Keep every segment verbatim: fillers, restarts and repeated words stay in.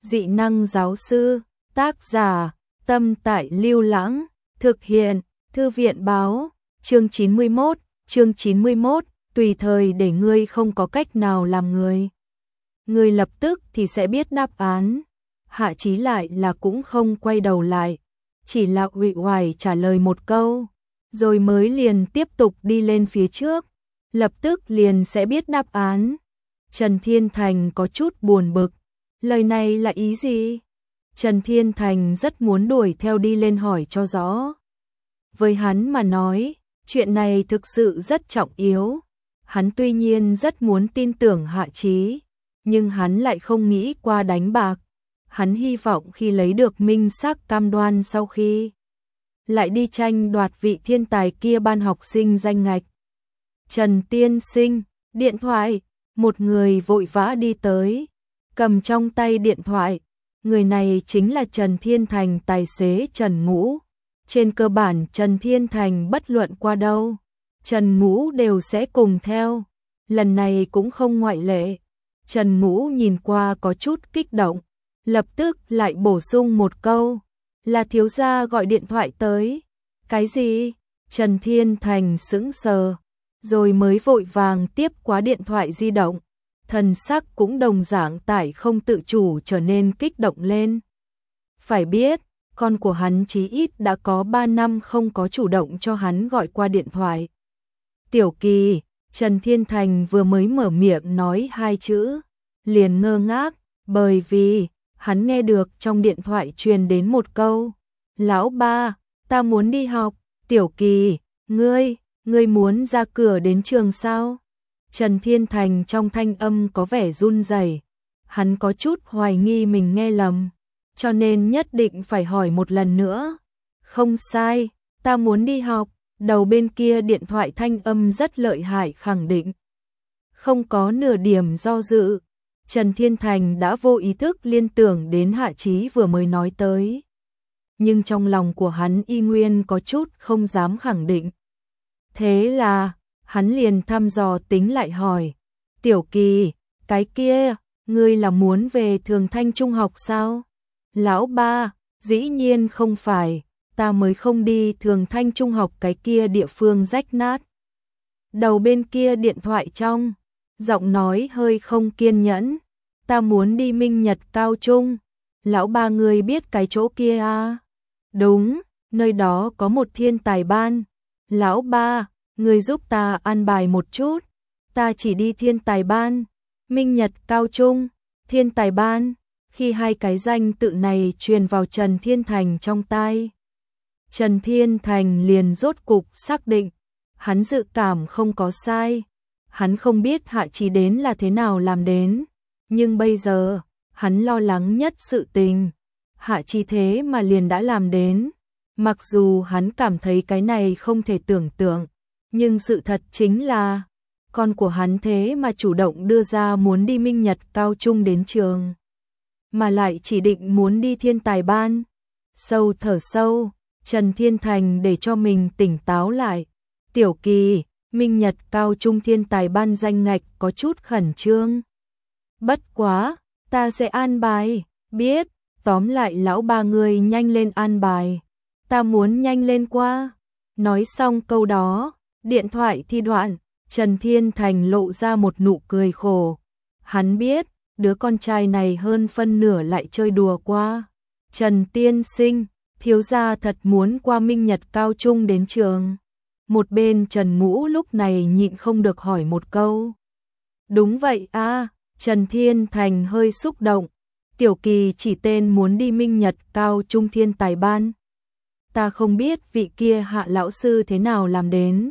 Dị năng giáo sư, tác giả, Tâm Tại Lưu Lãng, thực hiện, Thư viện báo, chương chín mươi mốt, chương chín mươi mốt, tùy thời để ngươi không có cách nào làm người. Ngươi lập tức thì sẽ biết đáp án. Hạ Chí lại là cũng không quay đầu lại, chỉ là uể oải trả lời một câu, rồi mới liền tiếp tục đi lên phía trước, lập tức liền sẽ biết đáp án. Trần Thiên Thành có chút buồn bực, lời này là ý gì? Trần Thiên Thành rất muốn đuổi theo đi lên hỏi cho rõ. Với hắn mà nói, chuyện này thực sự rất trọng yếu. Hắn tuy nhiên rất muốn tin tưởng Hạ Chí, nhưng hắn lại không nghĩ qua đánh bạc. Hắn hy vọng khi lấy được minh xác cam đoan sau khi lại đi tranh đoạt vị thiên tài kia ban học sinh danh ngạch. Trần tiên sinh, điện thoại, một người vội vã đi tới, cầm trong tay điện thoại. Người này chính là Trần Thiên Thành, tài xế Trần Ngũ. Trên cơ bản Trần Thiên Thành bất luận qua đâu, Trần Ngũ đều sẽ cùng theo, lần này cũng không ngoại lệ. Trần Ngũ nhìn qua có chút kích động, lập tức lại bổ sung một câu, là thiếu gia gọi điện thoại tới. Cái gì? Trần Thiên Thành sững sờ, rồi mới vội vàng tiếp quá điện thoại di động, thần sắc cũng đồng dạng tải không tự chủ trở nên kích động lên. Phải biết, con của hắn chí ít đã có ba năm không có chủ động cho hắn gọi qua điện thoại. Tiểu Kỳ, Trần Thiên Thành vừa mới mở miệng nói hai chữ, liền ngơ ngác, bởi vì hắn nghe được trong điện thoại truyền đến một câu, lão ba, ta muốn đi học. Tiểu Kỳ, ngươi, ngươi muốn ra cửa đến trường sao? Trần Thiên Thành trong thanh âm có vẻ run rẩy, hắn có chút hoài nghi mình nghe lầm, cho nên nhất định phải hỏi một lần nữa. Không sai, ta muốn đi học. Đầu bên kia điện thoại thanh âm rất lợi hại khẳng định. Không có nửa điểm do dự, Trần Thiên Thành đã vô ý thức liên tưởng đến Hạ Chí vừa mới nói tới. Nhưng trong lòng của hắn y nguyên có chút không dám khẳng định. Thế là, hắn liền thăm dò tính lại hỏi, Tiểu Kỳ, cái kia, ngươi là muốn về Thường Thanh Trung học sao? Lão ba, dĩ nhiên không phải, ta mới không đi Thường Thanh Trung học cái kia địa phương rách nát. Đầu bên kia điện thoại trong, giọng nói hơi không kiên nhẫn, ta muốn đi Minh Nhật Cao Trung. Lão ba, ngươi biết cái chỗ kia à? Đúng, nơi đó có một thiên tài ban. Lão ba, ngươi giúp ta an bài một chút, ta chỉ đi thiên tài ban. Minh Nhật Cao Trung, thiên tài ban. Khi hai cái danh tự này truyền vào Trần Thiên Thành trong tai, Trần Thiên Thành liền rốt cục xác định, hắn dự cảm không có sai. Hắn không biết Hạ Chí đến là thế nào làm đến, nhưng bây giờ, hắn lo lắng nhất sự tình, Hạ Chí thế mà liền đã làm đến. Mặc dù hắn cảm thấy cái này không thể tưởng tượng, nhưng sự thật chính là, con của hắn thế mà chủ động đưa ra muốn đi Minh Nhật Cao Trung đến trường, mà lại chỉ định muốn đi thiên tài ban. Sâu thở sâu, Trần Thiên Thành để cho mình tỉnh táo lại. Tiểu Kỳ, Minh Nhật Cao Trung thiên tài ban danh ngạch có chút khẩn trương. Bất quá, ta sẽ an bài, biết, tóm lại lão ba người nhanh lên an bài, ta muốn nhanh lên qua. Nói xong câu đó, điện thoại thì đoạn, Trần Thiên Thành lộ ra một nụ cười khổ. Hắn biết, đứa con trai này hơn phân nửa lại chơi đùa qua. Trần tiên sinh, thiếu gia thật muốn qua Minh Nhật Cao Trung đến trường. Một bên Trần Ngũ lúc này nhịn không được hỏi một câu. Đúng vậy à, Trần Thiên Thành hơi xúc động. Tiểu Kỳ chỉ tên muốn đi Minh Nhật Cao Trung thiên tài ban. Ta không biết vị kia Hạ lão sư thế nào làm đến.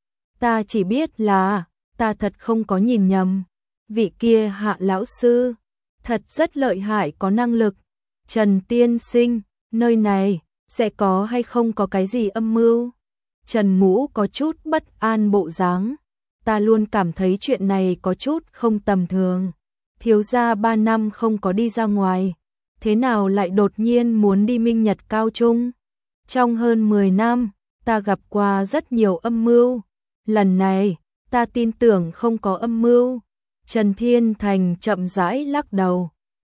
Ta chỉ biết là, ta thật không có nhìn nhầm. Vị kia Hạ lão sư, thật rất lợi hại, có năng lực. Trần tiên sinh, nơi này, sẽ có hay không có cái gì âm mưu? Trần Ngũ có chút bất an bộ dáng. Ta luôn cảm thấy chuyện này có chút không tầm thường. Thiếu gia ba năm không có đi ra ngoài, thế nào lại đột nhiên muốn đi Minh Nhật Cao Trung? Trong hơn mười năm, ta gặp qua rất nhiều âm mưu. Lần này, ta tin tưởng không có âm mưu. Trần Thiên Thành chậm rãi lắc đầu.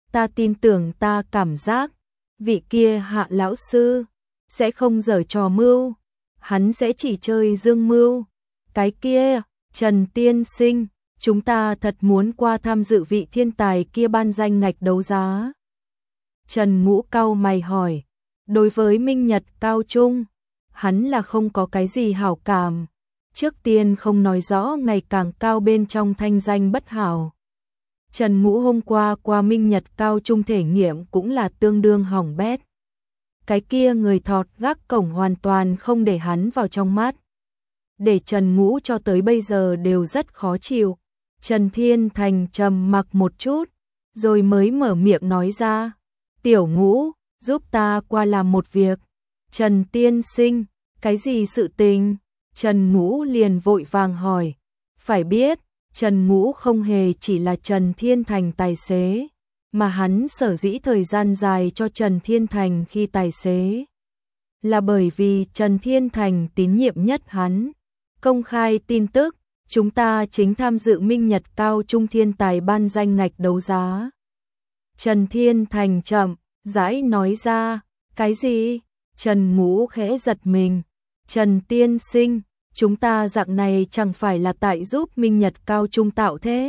ta tin tưởng ta cảm giác, vị kia Hạ lão sư sẽ không giở trò mưu, hắn sẽ chỉ chơi dương mưu. Cái kia, Trần tiên sinh, chúng ta thật muốn qua tham dự vị thiên tài kia ban danh ngạch đấu giá. Trần Ngũ cau mày hỏi, đối với Minh Nhật Cao Trung, hắn là không có cái gì hảo cảm. Trước tiên không nói rõ ngày càng cao bên trong thanh danh bất hảo. Trần Ngũ hôm qua qua Minh Nhật Cao Trung thể nghiệm cũng là tương đương hỏng bét. Cái kia người thọt gác cổng hoàn toàn không để hắn vào trong mắt. Để Trần Ngũ cho tới bây giờ đều rất khó chịu. Trần Thiên Thành trầm mặc một chút, rồi mới mở miệng nói ra, Tiểu Ngũ, giúp ta qua làm một việc. Trần tiên sinh, cái gì sự tình? Trần Ngũ liền vội vàng hỏi. Phải biết, Trần Ngũ không hề chỉ là Trần Thiên Thành tài xế, mà hắn sở dĩ thời gian dài cho Trần Thiên Thành khi tài xế, là bởi vì Trần Thiên Thành tín nhiệm nhất hắn. Công khai tin tức, chúng ta chính tham dự Minh Nhật Cao Trung thiên tài ban danh ngạch đấu giá. Trần Thiên Thành chậm rãi nói ra, cái gì? Trần Ngũ khẽ giật mình. Trần tiên sinh, chúng ta dạng này chẳng phải là tại giúp Minh Nhật Cao Trung tạo thế?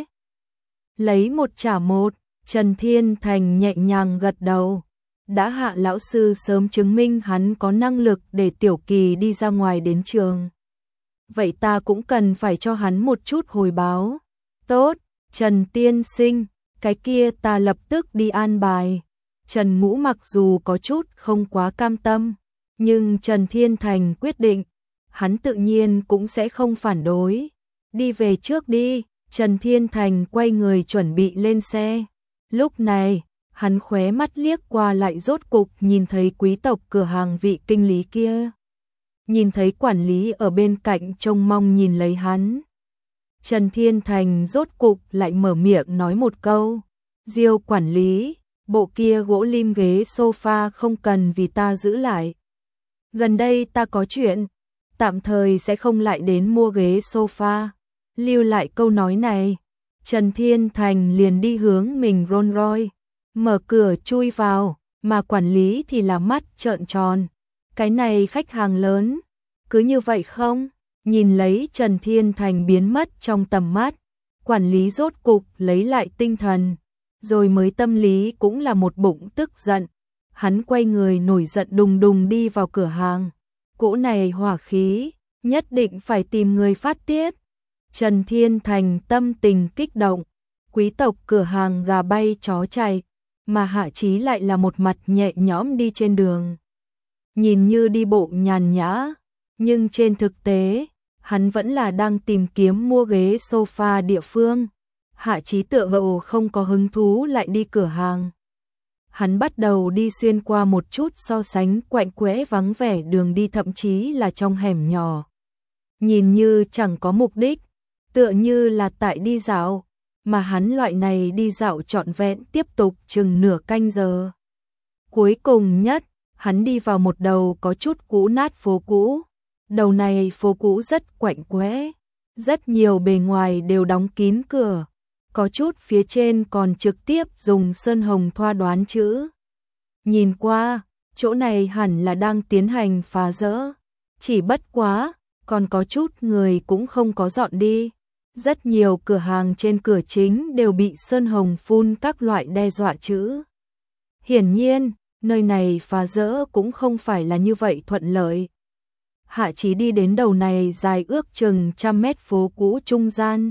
Lấy một trả một, Trần Thiên Thành nhẹ nhàng gật đầu. Đã Hạ lão sư sớm chứng minh hắn có năng lực để Tiểu Kỳ đi ra ngoài đến trường. Vậy ta cũng cần phải cho hắn một chút hồi báo. Tốt, Trần tiên sinh, cái kia ta lập tức đi an bài. Trần Ngũ mặc dù có chút không quá cam tâm, nhưng Trần Thiên Thành quyết định, hắn tự nhiên cũng sẽ không phản đối. Đi về trước đi, Trần Thiên Thành quay người chuẩn bị lên xe. Lúc này, hắn khóe mắt liếc qua lại rốt cục nhìn thấy quý tộc cửa hàng vị kinh lý kia. Nhìn thấy quản lý ở bên cạnh trông mong nhìn lấy hắn. Trần Thiên Thành rốt cục lại mở miệng nói một câu. Diêu quản lý, bộ kia gỗ lim ghế sofa không cần vì ta giữ lại. Gần đây ta có chuyện, tạm thời sẽ không lại đến mua ghế sofa. Lưu lại câu nói này, Trần Thiên Thành liền đi hướng mình Rolls Royce, mở cửa chui vào, mà quản lý thì là mắt trợn tròn. Cái này khách hàng lớn, cứ như vậy không? Nhìn lấy Trần Thiên Thành biến mất trong tầm mắt, quản lý rốt cục lấy lại tinh thần, rồi mới tâm lý cũng là một bụng tức giận. Hắn quay người nổi giận đùng đùng đi vào cửa hàng. Cỗ này hỏa khí, nhất định phải tìm người phát tiết. Trần Thiên Thành tâm tình kích động, quý tộc cửa hàng gà bay chó chạy, mà Hạ Chí lại là một mặt nhẹ nhõm đi trên đường. Nhìn như đi bộ nhàn nhã, nhưng trên thực tế, hắn vẫn là đang tìm kiếm mua ghế sofa địa phương. Hạ Chí tựa hồ không có hứng thú lại đi cửa hàng. Hắn bắt đầu đi xuyên qua một chút so sánh quạnh quẽ vắng vẻ đường đi, thậm chí là trong hẻm nhỏ. Nhìn như chẳng có mục đích, tựa như là tại đi dạo, mà hắn loại này đi dạo trọn vẹn tiếp tục chừng nửa canh giờ. Cuối cùng nhất, hắn đi vào một đầu có chút cũ nát phố cũ. Đầu này phố cũ rất quạnh quẽ, rất nhiều bề ngoài đều đóng kín cửa, có chút phía trên còn trực tiếp dùng sơn hồng thoa đoán chữ. Nhìn qua, chỗ này hẳn là đang tiến hành phá rỡ, chỉ bất quá, còn có chút người cũng không có dọn đi. Rất nhiều cửa hàng trên cửa chính đều bị sơn hồng phun các loại đe dọa chữ. Hiển nhiên, nơi này phá rỡ cũng không phải là như vậy thuận lợi. Hạ Chí đi đến đầu này dài ước chừng trăm mét phố cũ trung gian,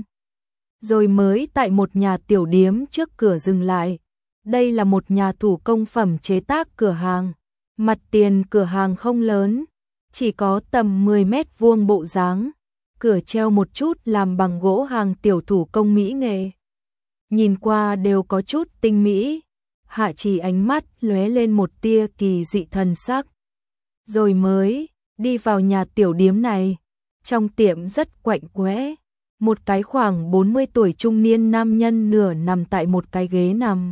rồi mới tại một nhà tiểu điếm trước cửa dừng lại. Đây là một nhà thủ công phẩm chế tác cửa hàng. Mặt tiền cửa hàng không lớn, chỉ có tầm mười mét vuông bộ dáng. Cửa treo một chút làm bằng gỗ hàng tiểu thủ công mỹ nghệ. Nhìn qua đều có chút tinh mỹ. Hạ Chí ánh mắt lóe lên một tia kỳ dị thần sắc. Rồi mới đi vào nhà tiểu điếm này. Trong tiệm rất quạnh quẽ. Một cái khoảng bốn mươi tuổi trung niên nam nhân nửa nằm tại một cái ghế nằm.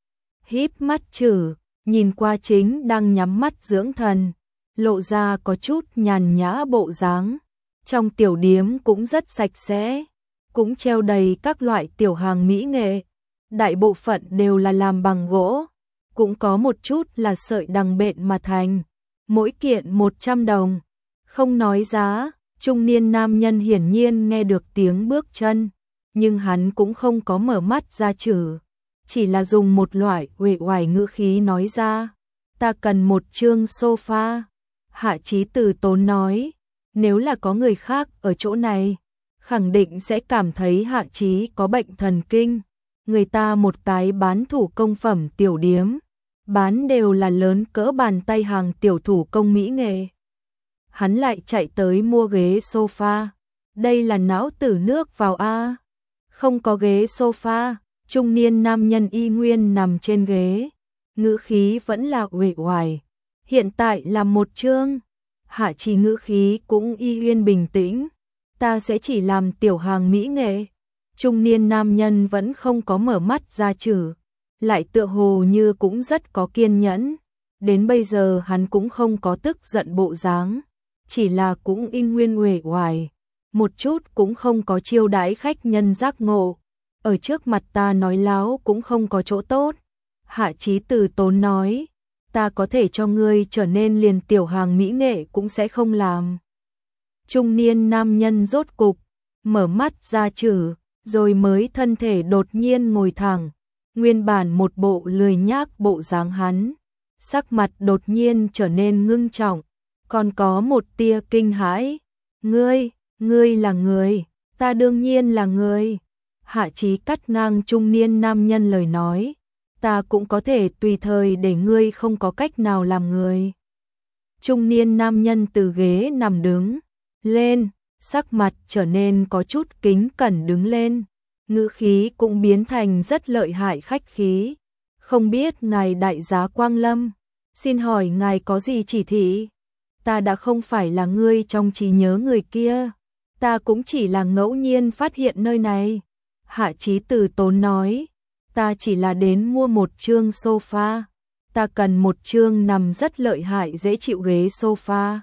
Híp mắt chử, nhìn qua chính đang nhắm mắt dưỡng thần. Lộ ra có chút nhàn nhã bộ dáng. Trong tiểu điếm cũng rất sạch sẽ, cũng treo đầy các loại tiểu hàng mỹ nghệ. đại bộ phận đều là làm bằng gỗ, cũng có một chút là sợi đằng bện mà thành, mỗi kiện một trăm đồng. Không nói giá, trung niên nam nhân hiển nhiên nghe được tiếng bước chân, nhưng hắn cũng không có mở mắt ra chử, chỉ là dùng một loại uể oải ngữ khí nói ra, ta cần một chương sofa. Hạ Chí từ tốn nói, nếu là có người khác ở chỗ này, khẳng định sẽ cảm thấy Hạ Chí có bệnh thần kinh. Người ta một cái bán thủ công phẩm tiểu điếm, bán đều là lớn cỡ bàn tay hàng tiểu thủ công mỹ nghệ. Hắn lại chạy tới mua ghế sofa, đây là não tử nước vào a. Không có ghế sofa, trung niên nam nhân y nguyên nằm trên ghế, ngữ khí vẫn là uể oải. Hiện tại là một chương. Hạ Chí ngữ khí cũng y nguyên bình tĩnh, ta sẽ chỉ làm tiểu hàng mỹ nghệ. Trung niên nam nhân vẫn không có mở mắt ra chử, lại tựa hồ như cũng rất có kiên nhẫn. Đến bây giờ hắn cũng không có tức giận bộ dáng, chỉ là cũng y nguyên uể oải, một chút cũng không có chiêu đãi khách nhân giác ngộ. Ở trước mặt ta nói láo cũng không có chỗ tốt. Hạ Chí từ tốn nói, ta có thể cho ngươi trở nên liền tiểu hàng mỹ nghệ cũng sẽ không làm. Trung niên nam nhân rốt cục mở mắt ra chử, rồi mới thân thể đột nhiên ngồi thẳng, nguyên bản một bộ lười nhác bộ dáng hắn, sắc mặt đột nhiên trở nên ngưng trọng, còn có một tia kinh hãi. Ngươi, ngươi là người, ta đương nhiên là người. Hạ Chí cắt ngang trung niên nam nhân lời nói, ta cũng có thể tùy thời để ngươi không có cách nào làm người. Trung niên nam nhân từ ghế nằm đứng lên, sắc mặt trở nên có chút kính cẩn đứng lên, ngữ khí cũng biến thành rất lợi hại khách khí. Không biết ngài đại giá Quang Lâm, xin hỏi ngài có gì chỉ thị? Ta đã không phải là ngươi trong trí nhớ người kia, ta cũng chỉ là ngẫu nhiên phát hiện nơi này. Hạ Chí từ tốn nói, ta chỉ là đến mua một chương sofa, ta cần một chương nằm rất lợi hại dễ chịu ghế sofa.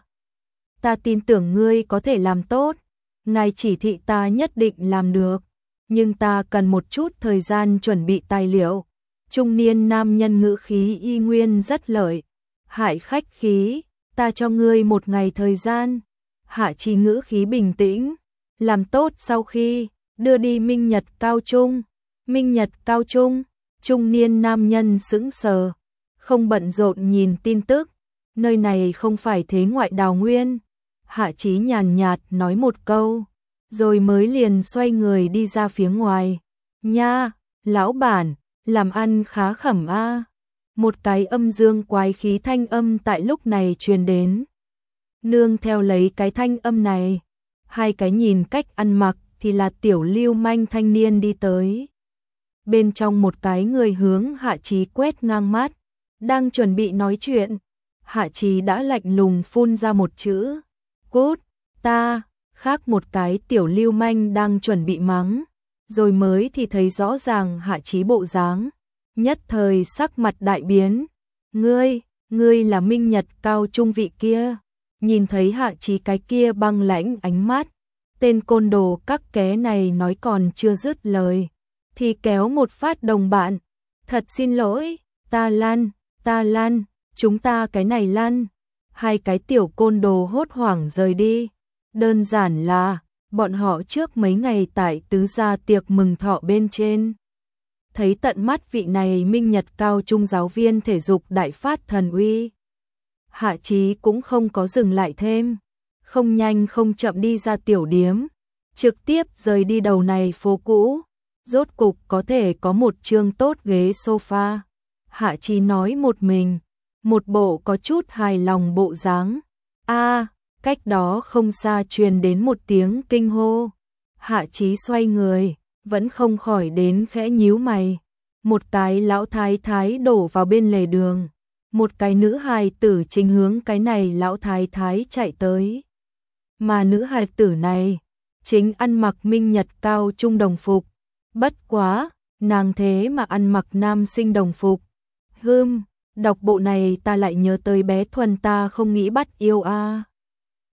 Ta tin tưởng ngươi có thể làm tốt, ngài chỉ thị ta nhất định làm được, nhưng ta cần một chút thời gian chuẩn bị tài liệu. Trung niên nam nhân ngữ khí y nguyên rất lợi hại khách khí, ta cho ngươi một ngày thời gian. Hạ Chí ngữ khí bình tĩnh, làm tốt sau khi đưa đi Minh Nhật Cao Trung. Minh Nhật Cao Trung, trung niên nam nhân sững sờ, không bận rộn nhìn tin tức, nơi này không phải thế ngoại đào nguyên. Hạ Chí nhàn nhạt nói một câu, rồi mới liền xoay người đi ra phía ngoài. Nha, lão bản, làm ăn khá khẩm a. Một cái âm dương quái khí thanh âm tại lúc này truyền đến. Nương theo lấy cái thanh âm này, hai cái nhìn cách ăn mặc thì là tiểu lưu manh thanh niên đi tới. Bên trong một cái người hướng Hạ Chí quét ngang mắt, đang chuẩn bị nói chuyện, Hạ Chí đã lạnh lùng phun ra một chữ, cút, ta. Khác một cái tiểu lưu manh đang chuẩn bị mắng, rồi mới thì thấy rõ ràng Hạ Chí bộ dáng, nhất thời sắc mặt đại biến. Ngươi, ngươi là Minh Nhật Cao Trung vị kia. Nhìn thấy Hạ Chí cái kia băng lãnh ánh mắt, tên côn đồ các ké này nói còn chưa dứt lời, thì kéo một phát đồng bạn. Thật xin lỗi, ta lăn, ta lăn, chúng ta cái này lăn. Hai cái tiểu côn đồ hốt hoảng rời đi. Đơn giản là, bọn họ trước mấy ngày tại tứ gia tiệc mừng thọ bên trên. Thấy tận mắt vị này Minh Nhật Cao Trung giáo viên thể dục đại phát thần uy. Hạ Chí cũng không có dừng lại thêm, không nhanh không chậm đi ra tiểu điếm, trực tiếp rời đi đầu này phố cũ. Rốt cục có thể có một chương tốt ghế sofa. Hạ Chí nói một mình, một bộ có chút hài lòng bộ dáng. A, cách đó không xa truyền đến một tiếng kinh hô. Hạ Chí xoay người, vẫn không khỏi đến khẽ nhíu mày. Một cái lão thái thái đổ vào bên lề đường, một cái nữ hài tử chính hướng cái này lão thái thái chạy tới. Mà nữ hài tử này chính ăn mặc Minh Nhật Cao Trung đồng phục. Bất quá, nàng thế mà ăn mặc nam sinh đồng phục. Hừm, đọc bộ này ta lại nhớ tới bé Thuần ta không nghĩ bắt yêu a.